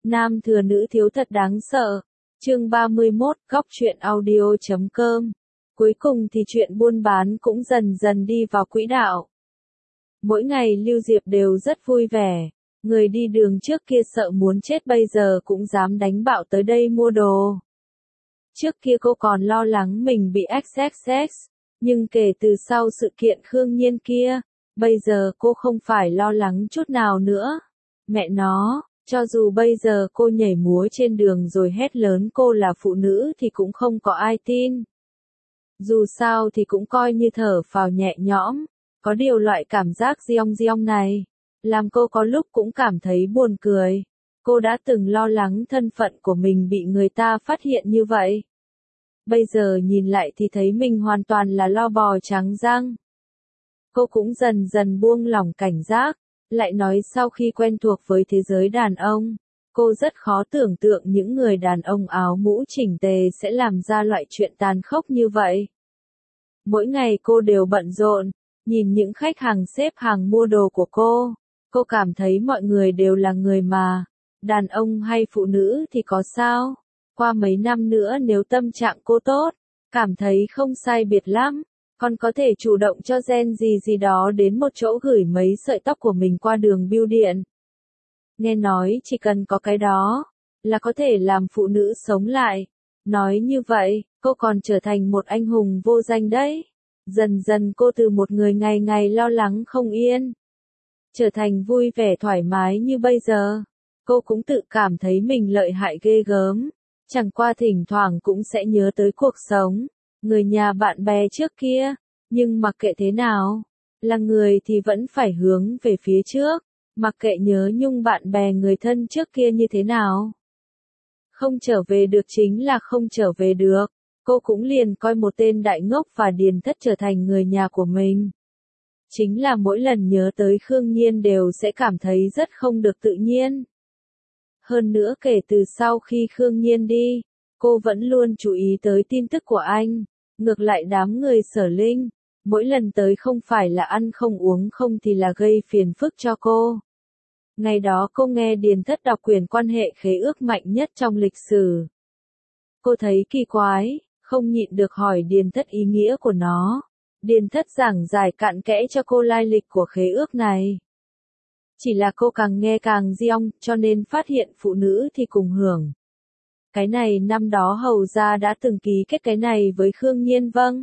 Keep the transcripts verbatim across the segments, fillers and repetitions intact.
Nam thừa nữ thiếu thật đáng sợ. Chương ba mươi mốt, góc truyện audio chấm com. Cuối cùng thì chuyện buôn bán cũng dần dần đi vào quỹ đạo. Mỗi ngày Lưu Diệp đều rất vui vẻ. Người đi đường trước kia sợ muốn chết bây giờ cũng dám đánh bạo tới đây mua đồ. Trước kia cô còn lo lắng mình bị ích ích ích, nhưng kể từ sau sự kiện Khương Nhiên kia, bây giờ cô không phải lo lắng chút nào nữa. Mẹ nó, cho dù bây giờ cô nhảy múa trên đường rồi hét lớn cô là phụ nữ thì cũng không có ai tin. Dù sao thì cũng coi như thở phào nhẹ nhõm, có điều loại cảm giác giong giong này, làm cô có lúc cũng cảm thấy buồn cười. Cô đã từng lo lắng thân phận của mình bị người ta phát hiện như vậy. Bây giờ nhìn lại thì thấy mình hoàn toàn là lo bò trắng răng. Cô cũng dần dần buông lỏng cảnh giác, lại nói sau khi quen thuộc với thế giới đàn ông, cô rất khó tưởng tượng những người đàn ông áo mũ chỉnh tề sẽ làm ra loại chuyện tàn khốc như vậy. Mỗi ngày cô đều bận rộn, nhìn những khách hàng xếp hàng mua đồ của cô, cô cảm thấy mọi người đều là người mà, đàn ông hay phụ nữ thì có sao, qua mấy năm nữa nếu tâm trạng cô tốt, cảm thấy không sai biệt lắm, còn có thể chủ động cho gen gì gì đó đến một chỗ gửi mấy sợi tóc của mình qua đường bưu điện. Nghe nói chỉ cần có cái đó, là có thể làm phụ nữ sống lại. Nói như vậy, cô còn trở thành một anh hùng vô danh đấy. Dần dần cô từ một người ngày ngày lo lắng không yên, trở thành vui vẻ thoải mái như bây giờ. Cô cũng tự cảm thấy mình lợi hại ghê gớm, chẳng qua thỉnh thoảng cũng sẽ nhớ tới cuộc sống, người nhà bạn bè trước kia, nhưng mặc kệ thế nào, là người thì vẫn phải hướng về phía trước, mặc kệ nhớ nhung bạn bè người thân trước kia như thế nào. Không trở về được chính là không trở về được, cô cũng liền coi một tên đại ngốc và Điền Thất trở thành người nhà của mình. Chính là mỗi lần nhớ tới Khương Nhiên đều sẽ cảm thấy rất không được tự nhiên. Hơn nữa kể từ sau khi Khương Nhiên đi, cô vẫn luôn chú ý tới tin tức của anh. Ngược lại đám người Sở Linh, mỗi lần tới không phải là ăn không uống không thì là gây phiền phức cho cô. Ngày đó cô nghe Điền Thất đọc quyển quan hệ khế ước mạnh nhất trong lịch sử. Cô thấy kỳ quái, không nhịn được hỏi Điền Thất ý nghĩa của nó. Điền Thất giảng giải cặn kẽ cho cô lai lịch của khế ước này. Chỉ là cô càng nghe càng giong, cho nên phát hiện phụ nữ thì cùng hưởng. Cái này năm đó hầu ra đã từng ký kết cái này với Khương Nhiên vâng.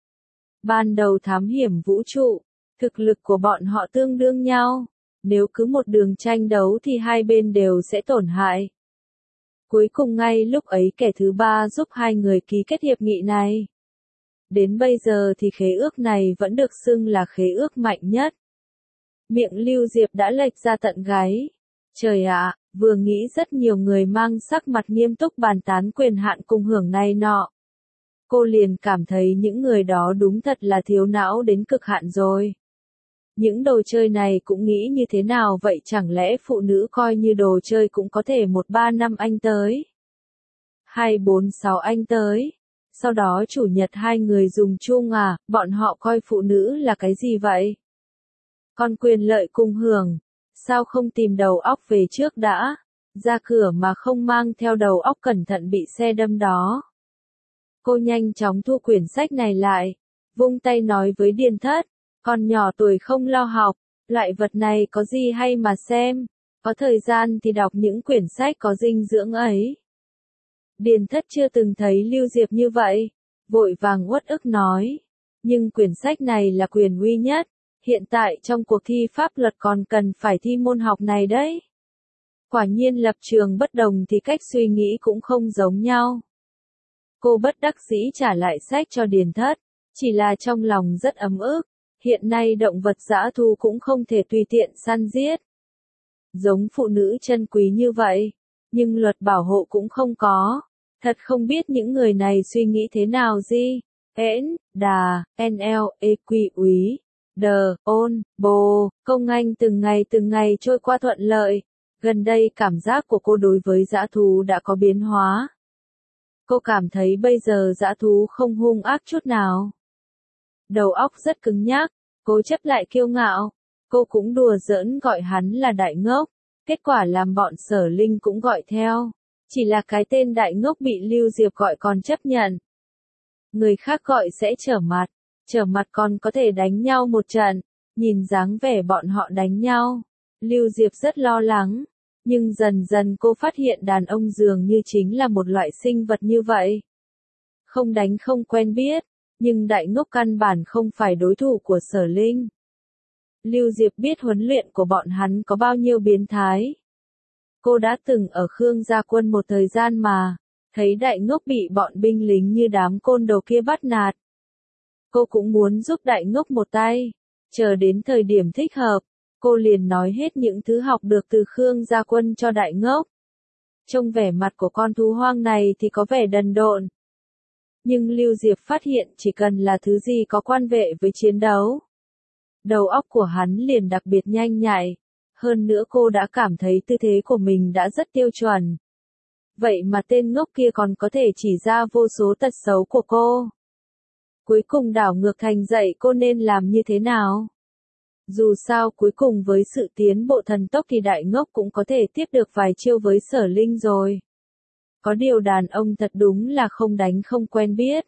Ban đầu thám hiểm vũ trụ, thực lực của bọn họ tương đương nhau. Nếu cứ một đường tranh đấu thì hai bên đều sẽ tổn hại. Cuối cùng ngay lúc ấy kẻ thứ ba giúp hai người ký kết hiệp nghị này. Đến bây giờ thì khế ước này vẫn được xưng là khế ước mạnh nhất. Miệng Lưu Diệp đã lệch ra tận gáy. Trời ạ, vừa nghĩ rất nhiều người mang sắc mặt nghiêm túc bàn tán quyền hạn cùng hưởng này nọ. Cô liền cảm thấy những người đó đúng thật là thiếu não đến cực hạn rồi. Những đồ chơi này cũng nghĩ như thế nào vậy, chẳng lẽ phụ nữ coi như đồ chơi cũng có thể một ba năm anh tới. Hai bốn sáu anh tới. Sau đó chủ nhật hai người dùng chung à, bọn họ coi phụ nữ là cái gì vậy? Còn quyền lợi cùng hưởng, sao không tìm đầu óc về trước đã, ra cửa mà không mang theo đầu óc cẩn thận bị xe đâm đó. Cô nhanh chóng thu quyển sách này lại, vung tay nói với Điền Thất, còn nhỏ tuổi không lo học, loại vật này có gì hay mà xem, có thời gian thì đọc những quyển sách có dinh dưỡng ấy. Điền Thất chưa từng thấy Lưu Diệp như vậy, vội vàng uất ức nói, nhưng quyển sách này là quyền uy nhất, hiện tại trong cuộc thi pháp luật còn cần phải thi môn học này đấy. Quả nhiên lập trường bất đồng thì cách suy nghĩ cũng không giống nhau. Cô bất đắc dĩ trả lại sách cho Điền Thất, chỉ là trong lòng rất ấm ức, hiện nay động vật dã thu cũng không thể tùy tiện săn giết. Giống phụ nữ chân quý như vậy, nhưng luật bảo hộ cũng không có, thật không biết những người này suy nghĩ thế nào gì. Ễn, đà, en lờ, e quy úy, đờ, ôn, bồ, công anh từng ngày từng ngày trôi qua thuận lợi. Gần đây cảm giác của cô đối với dã thú đã có biến hóa. Cô cảm thấy bây giờ dã thú không hung ác chút nào. Đầu óc rất cứng nhắc, cố chấp lại kiêu ngạo. Cô cũng đùa giỡn gọi hắn là đại ngốc. Kết quả làm bọn Sở Linh cũng gọi theo. Chỉ là cái tên đại ngốc bị Lưu Diệp gọi còn chấp nhận. Người khác gọi sẽ trở mặt, trở mặt còn có thể đánh nhau một trận, nhìn dáng vẻ bọn họ đánh nhau. Lưu Diệp rất lo lắng, nhưng dần dần cô phát hiện đàn ông dường như chính là một loại sinh vật như vậy. Không đánh không quen biết, nhưng đại ngốc căn bản không phải đối thủ của Sở Linh. Lưu Diệp biết huấn luyện của bọn hắn có bao nhiêu biến thái. Cô đã từng ở Khương Gia Quân một thời gian mà, thấy đại ngốc bị bọn binh lính như đám côn đồ kia bắt nạt. Cô cũng muốn giúp đại ngốc một tay, chờ đến thời điểm thích hợp, cô liền nói hết những thứ học được từ Khương Gia Quân cho đại ngốc. Trông vẻ mặt của con thú hoang này thì có vẻ đần độn. Nhưng Lưu Diệp phát hiện chỉ cần là thứ gì có quan hệ với chiến đấu, đầu óc của hắn liền đặc biệt nhanh nhạy. Hơn nữa cô đã cảm thấy tư thế của mình đã rất tiêu chuẩn. Vậy mà tên ngốc kia còn có thể chỉ ra vô số tật xấu của cô. Cuối cùng đảo ngược thành dạy cô nên làm như thế nào. Dù sao cuối cùng với sự tiến bộ thần tốc thì đại ngốc cũng có thể tiếp được vài chiêu với Sở Linh rồi. Có điều đàn ông thật đúng là không đánh không quen biết.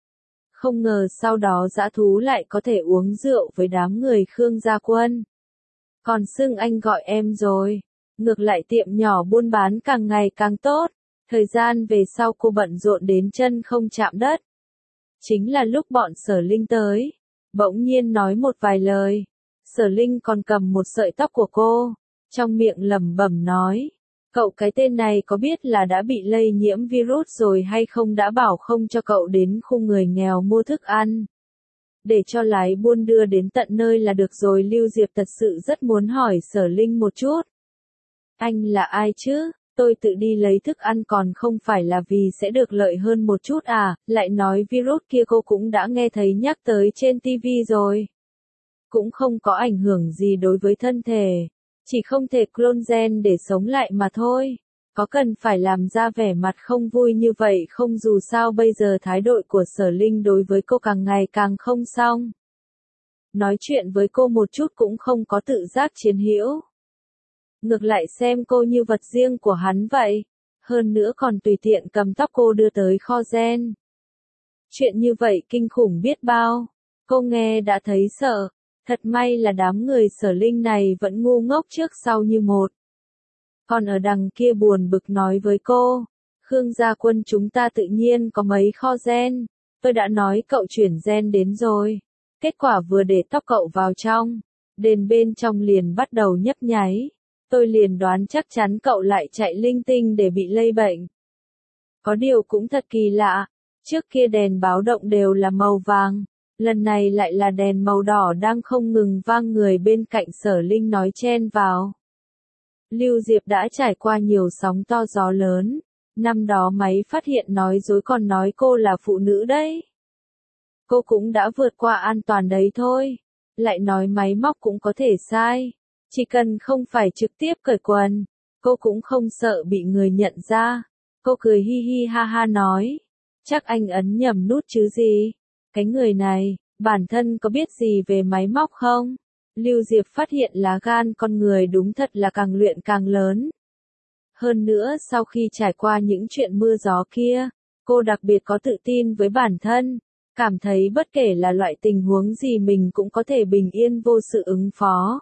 Không ngờ sau đó dã thú lại có thể uống rượu với đám người Khương Gia Quân. Còn xưng anh gọi em rồi. Ngược lại tiệm nhỏ buôn bán càng ngày càng tốt. Thời gian về sau cô bận rộn đến chân không chạm đất. Chính là lúc bọn Sở Linh tới. Bỗng nhiên nói một vài lời. Sở Linh còn cầm một sợi tóc của cô. Trong miệng lẩm bẩm nói. Cậu cái tên này có biết là đã bị lây nhiễm virus rồi hay không, đã bảo không cho cậu đến khu người nghèo mua thức ăn. Để cho lái buôn đưa đến tận nơi là được rồi. Lưu Diệp thật sự rất muốn hỏi Sở Linh một chút. Anh là ai chứ? Tôi tự đi lấy thức ăn còn không phải là vì sẽ được lợi hơn một chút à? Lại nói virus kia cô cũng đã nghe thấy nhắc tới trên ti vi rồi. Cũng không có ảnh hưởng gì đối với thân thể. Chỉ không thể clone gen để sống lại mà thôi. Có cần phải làm ra vẻ mặt không vui như vậy không? Dù sao bây giờ thái độ của Sở Linh đối với cô càng ngày càng không xong. Nói chuyện với cô một chút cũng không có tự giác chiến hữu. Ngược lại xem cô như vật riêng của hắn vậy. Hơn nữa còn tùy tiện cầm tóc cô đưa tới kho gen. Chuyện như vậy kinh khủng biết bao. Cô nghe đã thấy sợ. Thật may là đám người Sở Linh này vẫn ngu ngốc trước sau như một. Còn ở đằng kia buồn bực nói với cô. Khương Gia Quân chúng ta tự nhiên có mấy kho gen. Tôi đã nói cậu chuyển gen đến rồi. Kết quả vừa để tóc cậu vào trong. Đền bên trong liền bắt đầu nhấp nháy. Tôi liền đoán chắc chắn cậu lại chạy linh tinh để bị lây bệnh. Có điều cũng thật kỳ lạ. Trước kia đèn báo động đều là màu vàng. Lần này lại là đèn màu đỏ đang không ngừng vang. Người bên cạnh Sở Linh nói chen vào. Lưu Diệp đã trải qua nhiều sóng to gió lớn. Năm đó máy phát hiện nói dối còn nói cô là phụ nữ đấy. Cô cũng đã vượt qua an toàn đấy thôi. Lại nói máy móc cũng có thể sai. Chỉ cần không phải trực tiếp cởi quần. Cô cũng không sợ bị người nhận ra. Cô cười hi hi ha ha nói. Chắc anh ấn nhầm nút chứ gì. Cái người này, bản thân có biết gì về máy móc không? Lưu Diệp phát hiện lá gan con người đúng thật là càng luyện càng lớn. Hơn nữa sau khi trải qua những chuyện mưa gió kia, cô đặc biệt có tự tin với bản thân, cảm thấy bất kể là loại tình huống gì mình cũng có thể bình yên vô sự ứng phó.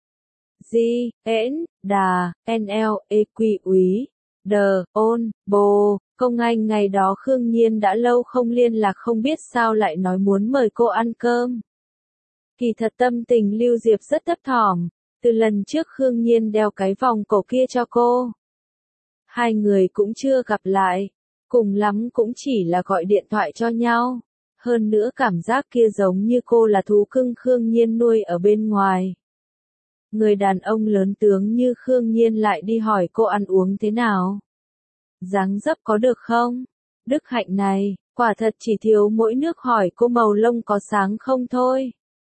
G, N, Đà, N L, E, Q, Úy, D, Ôn, Bồ. Công anh ngày đó Khương Nhiên đã lâu không liên lạc không biết sao lại nói muốn mời cô ăn cơm. Kỳ thật tâm tình Lưu Diệp rất thấp thỏm, từ lần trước Khương Nhiên đeo cái vòng cổ kia cho cô. Hai người cũng chưa gặp lại, cùng lắm cũng chỉ là gọi điện thoại cho nhau. Hơn nữa cảm giác kia giống như cô là thú cưng Khương Nhiên nuôi ở bên ngoài. Người đàn ông lớn tướng như Khương Nhiên lại đi hỏi cô ăn uống thế nào. Dáng dấp có được không? Đức hạnh này, quả thật chỉ thiếu mỗi nước hỏi cô màu lông có sáng không thôi.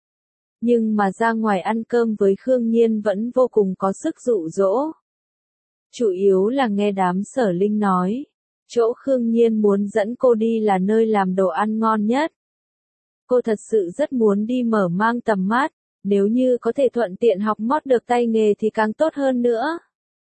Nhưng mà ra ngoài ăn cơm với Khương Nhiên vẫn vô cùng có sức dụ dỗ. Chủ yếu là nghe đám Sở Linh nói. Chỗ Khương Nhiên muốn dẫn cô đi là nơi làm đồ ăn ngon nhất. Cô thật sự rất muốn đi mở mang tầm mắt. Nếu như có thể thuận tiện học mót được tay nghề thì càng tốt hơn nữa.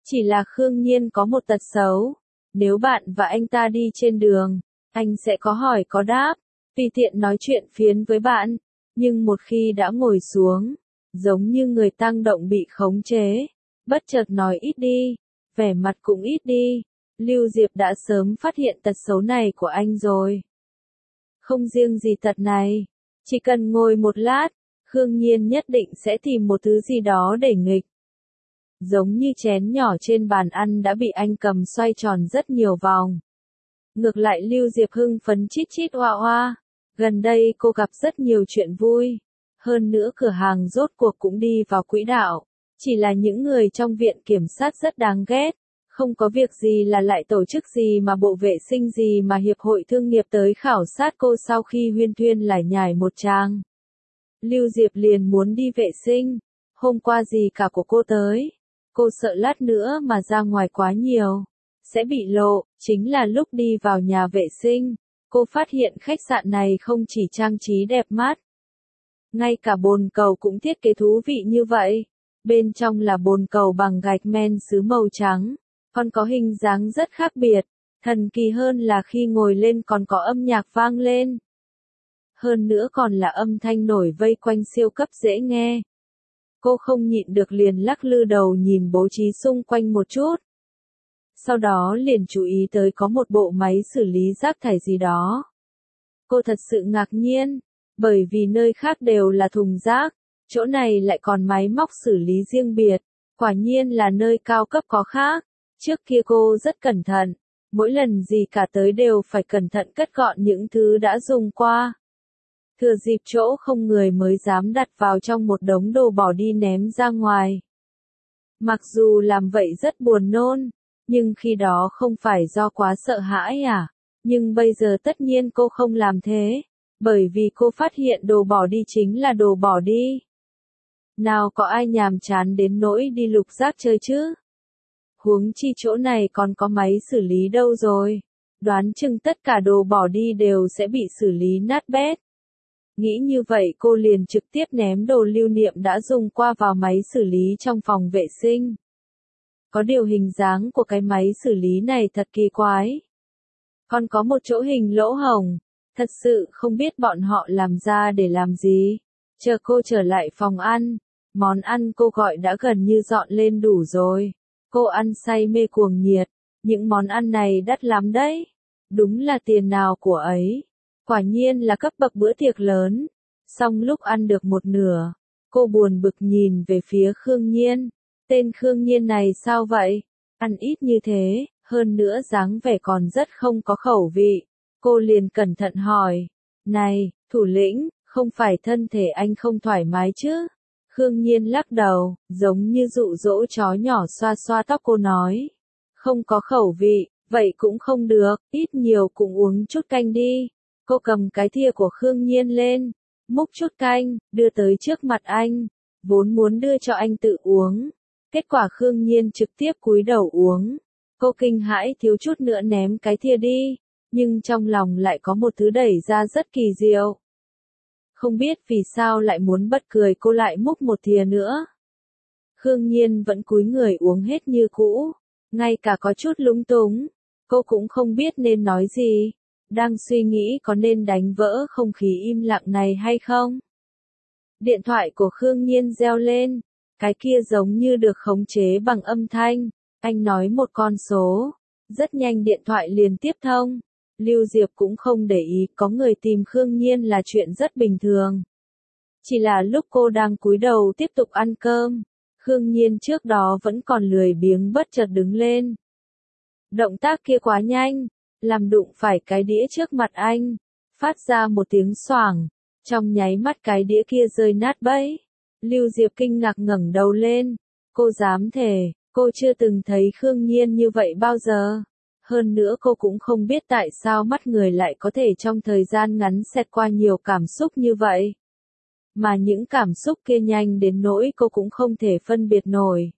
Chỉ là Khương Nhiên có một tật xấu. Nếu bạn và anh ta đi trên đường, anh sẽ có hỏi có đáp, tùy tiện nói chuyện phiếm với bạn. Nhưng một khi đã ngồi xuống, giống như người tăng động bị khống chế, bất chợt nói ít đi, vẻ mặt cũng ít đi. Lưu Diệp đã sớm phát hiện tật xấu này của anh rồi. Không riêng gì tật này, chỉ cần ngồi một lát, Khương Nhiên nhất định sẽ tìm một thứ gì đó để nghịch. Giống như chén nhỏ trên bàn ăn đã bị anh cầm xoay tròn rất nhiều vòng. Ngược lại Lưu Diệp hưng phấn chít chít oa oa. Gần đây cô gặp rất nhiều chuyện vui. Hơn nữa cửa hàng rốt cuộc cũng đi vào quỹ đạo. Chỉ là những người trong viện kiểm sát rất đáng ghét. Không có việc gì là lại tổ chức gì mà bộ vệ sinh gì mà hiệp hội thương nghiệp tới khảo sát cô sau khi huyên thuyên lải nhải một tràng. Lưu Diệp liền muốn đi vệ sinh. Hôm qua gì cả của cô tới. Cô sợ lát nữa mà ra ngoài quá nhiều, sẽ bị lộ. Chính là lúc đi vào nhà vệ sinh, cô phát hiện khách sạn này không chỉ trang trí đẹp mắt. Ngay cả bồn cầu cũng thiết kế thú vị như vậy. Bên trong là bồn cầu bằng gạch men sứ màu trắng, còn có hình dáng rất khác biệt. Thần kỳ hơn là khi ngồi lên còn có âm nhạc vang lên. Hơn nữa còn là âm thanh nổi vây quanh siêu cấp dễ nghe. Cô không nhịn được liền lắc lư đầu nhìn bố trí xung quanh một chút. Sau đó liền chú ý tới có một bộ máy xử lý rác thải gì đó. Cô thật sự ngạc nhiên, bởi vì nơi khác đều là thùng rác, chỗ này lại còn máy móc xử lý riêng biệt, quả nhiên là nơi cao cấp có khác. Trước kia cô rất cẩn thận, mỗi lần gì cả tới đều phải cẩn thận cất gọn những thứ đã dùng qua. Thừa dịp chỗ không người mới dám đặt vào trong một đống đồ bỏ đi ném ra ngoài. Mặc dù làm vậy rất buồn nôn, nhưng khi đó không phải do quá sợ hãi à, nhưng bây giờ tất nhiên cô không làm thế, bởi vì cô phát hiện đồ bỏ đi chính là đồ bỏ đi. Nào có ai nhàm chán đến nỗi đi lục rác chơi chứ? Huống chi chỗ này còn có máy xử lý đâu rồi, đoán chừng tất cả đồ bỏ đi đều sẽ bị xử lý nát bét. Nghĩ như vậy cô liền trực tiếp ném đồ lưu niệm đã dùng qua vào máy xử lý trong phòng vệ sinh. Có điều hình dáng của cái máy xử lý này thật kỳ quái. Còn có một chỗ hình lỗ hổng, thật sự không biết bọn họ làm ra để làm gì. Chờ cô trở lại phòng ăn, món ăn cô gọi đã gần như dọn lên đủ rồi. Cô ăn say mê cuồng nhiệt, những món ăn này đắt lắm đấy. Đúng là tiền nào của ấy. Quả nhiên là cấp bậc bữa tiệc lớn. Xong lúc ăn được một nửa, cô buồn bực nhìn về phía Khương Nhiên. Tên Khương Nhiên này sao vậy? Ăn ít như thế, hơn nữa dáng vẻ còn rất không có khẩu vị. Cô liền cẩn thận hỏi. Này, thủ lĩnh, không phải thân thể anh không thoải mái chứ? Khương Nhiên lắc đầu, giống như dụ dỗ chó nhỏ xoa xoa tóc cô nói. Không có khẩu vị, vậy cũng không được, ít nhiều cũng uống chút canh đi. Cô cầm cái thìa của Khương Nhiên lên, múc chút canh, đưa tới trước mặt anh, vốn muốn đưa cho anh tự uống. Kết quả Khương Nhiên trực tiếp cúi đầu uống. Cô kinh hãi thiếu chút nữa ném cái thìa đi, nhưng trong lòng lại có một thứ đẩy ra rất kỳ diệu. Không biết vì sao lại muốn bật cười cô lại múc một thìa nữa. Khương Nhiên vẫn cúi người uống hết như cũ, ngay cả có chút lúng túng. Cô cũng không biết nên nói gì. Đang suy nghĩ có nên đánh vỡ không khí im lặng này hay không. Điện thoại của Khương Nhiên reo lên. Cái kia giống như được khống chế bằng âm thanh. Anh nói một con số. Rất nhanh điện thoại liền tiếp thông. Lưu Diệp cũng không để ý có người tìm Khương Nhiên là chuyện rất bình thường. Chỉ là lúc cô đang cúi đầu tiếp tục ăn cơm. Khương Nhiên trước đó vẫn còn lười biếng bất chợt đứng lên. Động tác kia quá nhanh. Làm đụng phải cái đĩa trước mặt anh, phát ra một tiếng xoảng, trong nháy mắt cái đĩa kia rơi nát bấy. Lưu Diệp kinh ngạc ngẩng đầu lên, cô dám thề, cô chưa từng thấy Khương Nhiên như vậy bao giờ. Hơn nữa cô cũng không biết tại sao mắt người lại có thể trong thời gian ngắn xẹt qua nhiều cảm xúc như vậy. Mà những cảm xúc kia nhanh đến nỗi cô cũng không thể phân biệt nổi.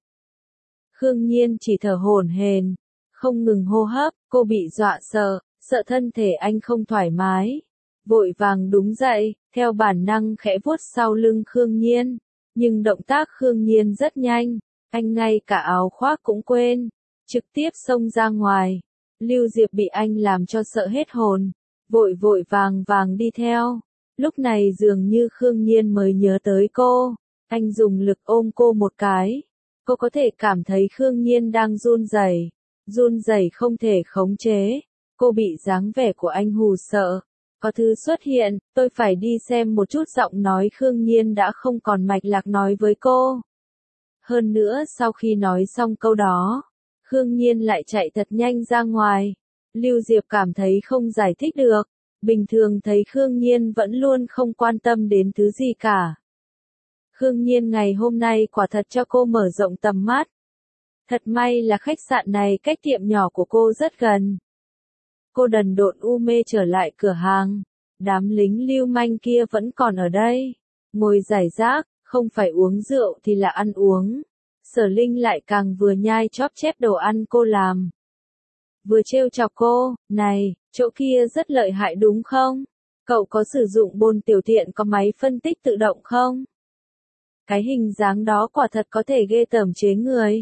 Khương Nhiên chỉ thở hổn hển, không ngừng hô hấp, cô bị dọa sợ, sợ thân thể anh không thoải mái. Vội vàng đứng dậy, theo bản năng khẽ vuốt sau lưng Khương Nhiên. Nhưng động tác Khương Nhiên rất nhanh, Anh ngay cả áo khoác cũng quên, trực tiếp xông ra ngoài. Lưu Diệp bị anh làm cho sợ hết hồn, vội vội vàng vàng đi theo. Lúc này dường như Khương Nhiên mới nhớ tới cô, anh dùng lực ôm cô một cái. Cô có thể cảm thấy Khương Nhiên đang run rẩy, run rẩy không thể khống chế. Cô bị dáng vẻ của anh hù sợ. Có thứ xuất hiện, tôi phải đi xem một chút. Giọng nói Khương Nhiên đã không còn mạch lạc nói với cô. Hơn nữa sau khi nói xong câu đó, Khương Nhiên lại chạy thật nhanh ra ngoài. Lưu Diệp cảm thấy không giải thích được. Bình thường thấy Khương Nhiên vẫn luôn không quan tâm đến thứ gì cả. Khương Nhiên ngày hôm nay quả thật cho cô mở rộng tầm mắt. Thật may là khách sạn này cách tiệm nhỏ của cô rất gần. Cô đần độn u mê trở lại cửa hàng. Đám lính lưu manh kia vẫn còn ở đây. Ngồi rải rác, không phải uống rượu thì là ăn uống. Sở Linh lại càng vừa nhai chóp chép đồ ăn cô làm. Vừa trêu chọc cô, này, chỗ kia rất lợi hại đúng không? Cậu có sử dụng bồn tiểu tiện có máy phân tích tự động không? Cái hình dáng đó quả thật có thể ghê tởm chế người.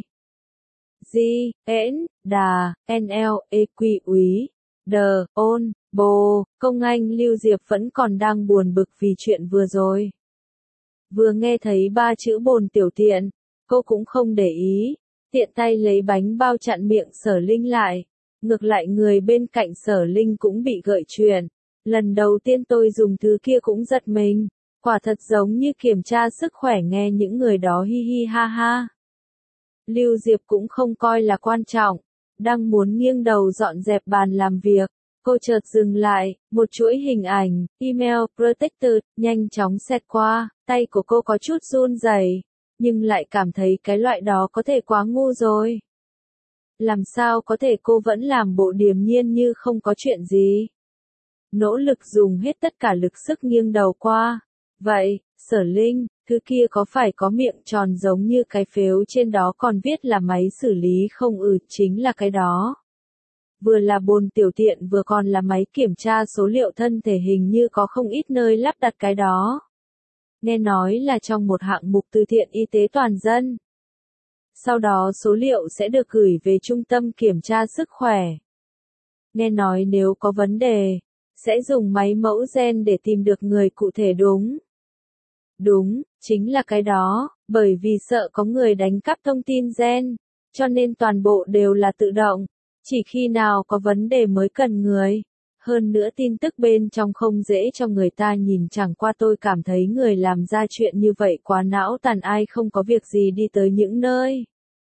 Di, ễn, đà, en lờ, e quy úy, đờ, ôn, bồ, công anh Lưu Diệp vẫn còn đang buồn bực vì chuyện vừa rồi. Vừa nghe thấy ba chữ bồn tiểu tiện, cô cũng không để ý, tiện tay lấy bánh bao chặn miệng Sở Linh lại. Ngược lại người bên cạnh Sở Linh cũng bị gợi chuyện. Lần đầu tiên tôi dùng thứ kia cũng giật mình. Quả thật giống như kiểm tra sức khỏe nghe những người đó hi hi ha ha. Lưu Diệp cũng không coi là quan trọng. Đang muốn nghiêng đầu dọn dẹp bàn làm việc. Cô chợt dừng lại, một chuỗi hình ảnh, email, protected, nhanh chóng xẹt qua. Tay của cô có chút run rẩy, nhưng lại cảm thấy cái loại đó có thể quá ngu rồi. Làm sao có thể cô vẫn làm bộ điềm nhiên như không có chuyện gì. Nỗ lực dùng hết tất cả lực sức nghiêng đầu qua. Vậy, Sở Linh, thứ kia có phải có miệng tròn giống như cái phếu trên đó còn viết là máy xử lý không? Ừ, chính là cái đó. Vừa là bồn tiểu tiện vừa còn là máy kiểm tra số liệu thân thể, hình như có không ít nơi lắp đặt cái đó. Nghe nói là trong một hạng mục từ thiện y tế toàn dân. Sau đó số liệu sẽ được gửi về trung tâm kiểm tra sức khỏe. Nghe nói nếu có vấn đề, sẽ dùng máy mẫu gen để tìm được người cụ thể. Đúng. Đúng, chính là cái đó, bởi vì sợ có người đánh cắp thông tin gen, cho nên toàn bộ đều là tự động, chỉ khi nào có vấn đề mới cần người. Hơn nữa tin tức bên trong không dễ cho người ta nhìn, chẳng qua tôi cảm thấy người làm ra chuyện như vậy quá não tàn, ai không có việc gì đi tới những nơi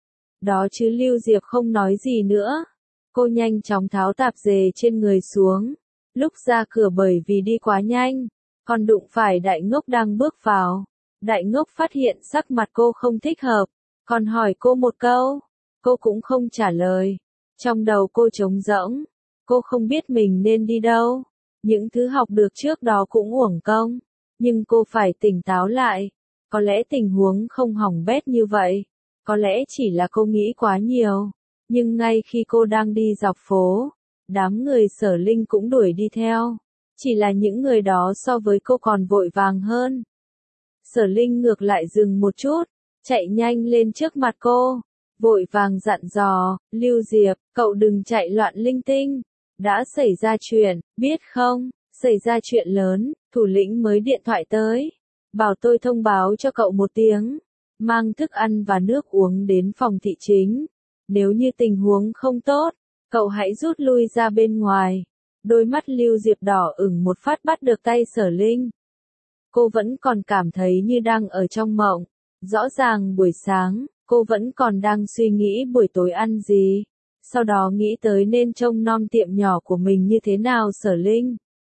đó chứ. Lưu Diệp không nói gì nữa. Cô nhanh chóng tháo tạp dề trên người xuống. Lúc ra cửa bởi vì đi quá nhanh, còn đụng phải Đại Ngốc đang bước vào. Đại Ngốc phát hiện sắc mặt cô không thích hợp, còn hỏi cô một câu. Cô cũng không trả lời. Trong đầu cô trống rỗng. Cô không biết mình nên đi đâu. Những thứ học được trước đó cũng uổng công. Nhưng cô phải tỉnh táo lại. Có lẽ tình huống không hỏng bét như vậy. Có lẽ chỉ là cô nghĩ quá nhiều. Nhưng ngay khi cô đang đi dọc phố, đám người Sở Linh cũng đuổi đi theo. Chỉ là những người đó so với cô còn vội vàng hơn. Sở Linh ngược lại dừng một chút, chạy nhanh lên trước mặt cô, vội vàng dặn dò, Lưu Diệp, cậu đừng chạy loạn linh tinh. Đã xảy ra chuyện, biết không? Xảy ra chuyện lớn, thủ lĩnh mới điện thoại tới. Bảo tôi thông báo cho cậu một tiếng. Mang thức ăn và nước uống đến phòng thị chính. Nếu như tình huống không tốt, cậu hãy rút lui ra bên ngoài. Đôi mắt Lưu Diệp đỏ ửng một phát bắt được tay Sở Linh. Cô vẫn còn cảm thấy như đang ở trong mộng. Rõ ràng buổi sáng, cô vẫn còn đang suy nghĩ buổi tối ăn gì. Sau đó nghĩ tới nên trông nom tiệm nhỏ của mình như thế nào. Sở Linh,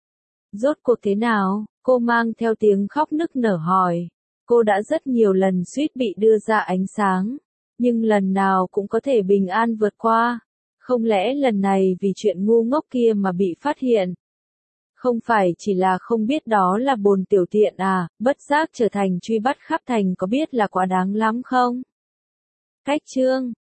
rốt cuộc thế nào? Cô mang theo tiếng khóc nức nở hỏi. Cô đã rất nhiều lần suýt bị đưa ra ánh sáng, nhưng lần nào cũng có thể bình an vượt qua. Không lẽ lần này vì chuyện ngu ngốc kia mà bị phát hiện? Không phải chỉ là không biết đó là bồn tiểu tiện à, bất giác trở thành truy bắt khắp thành, có biết là quá đáng lắm không? Cách chương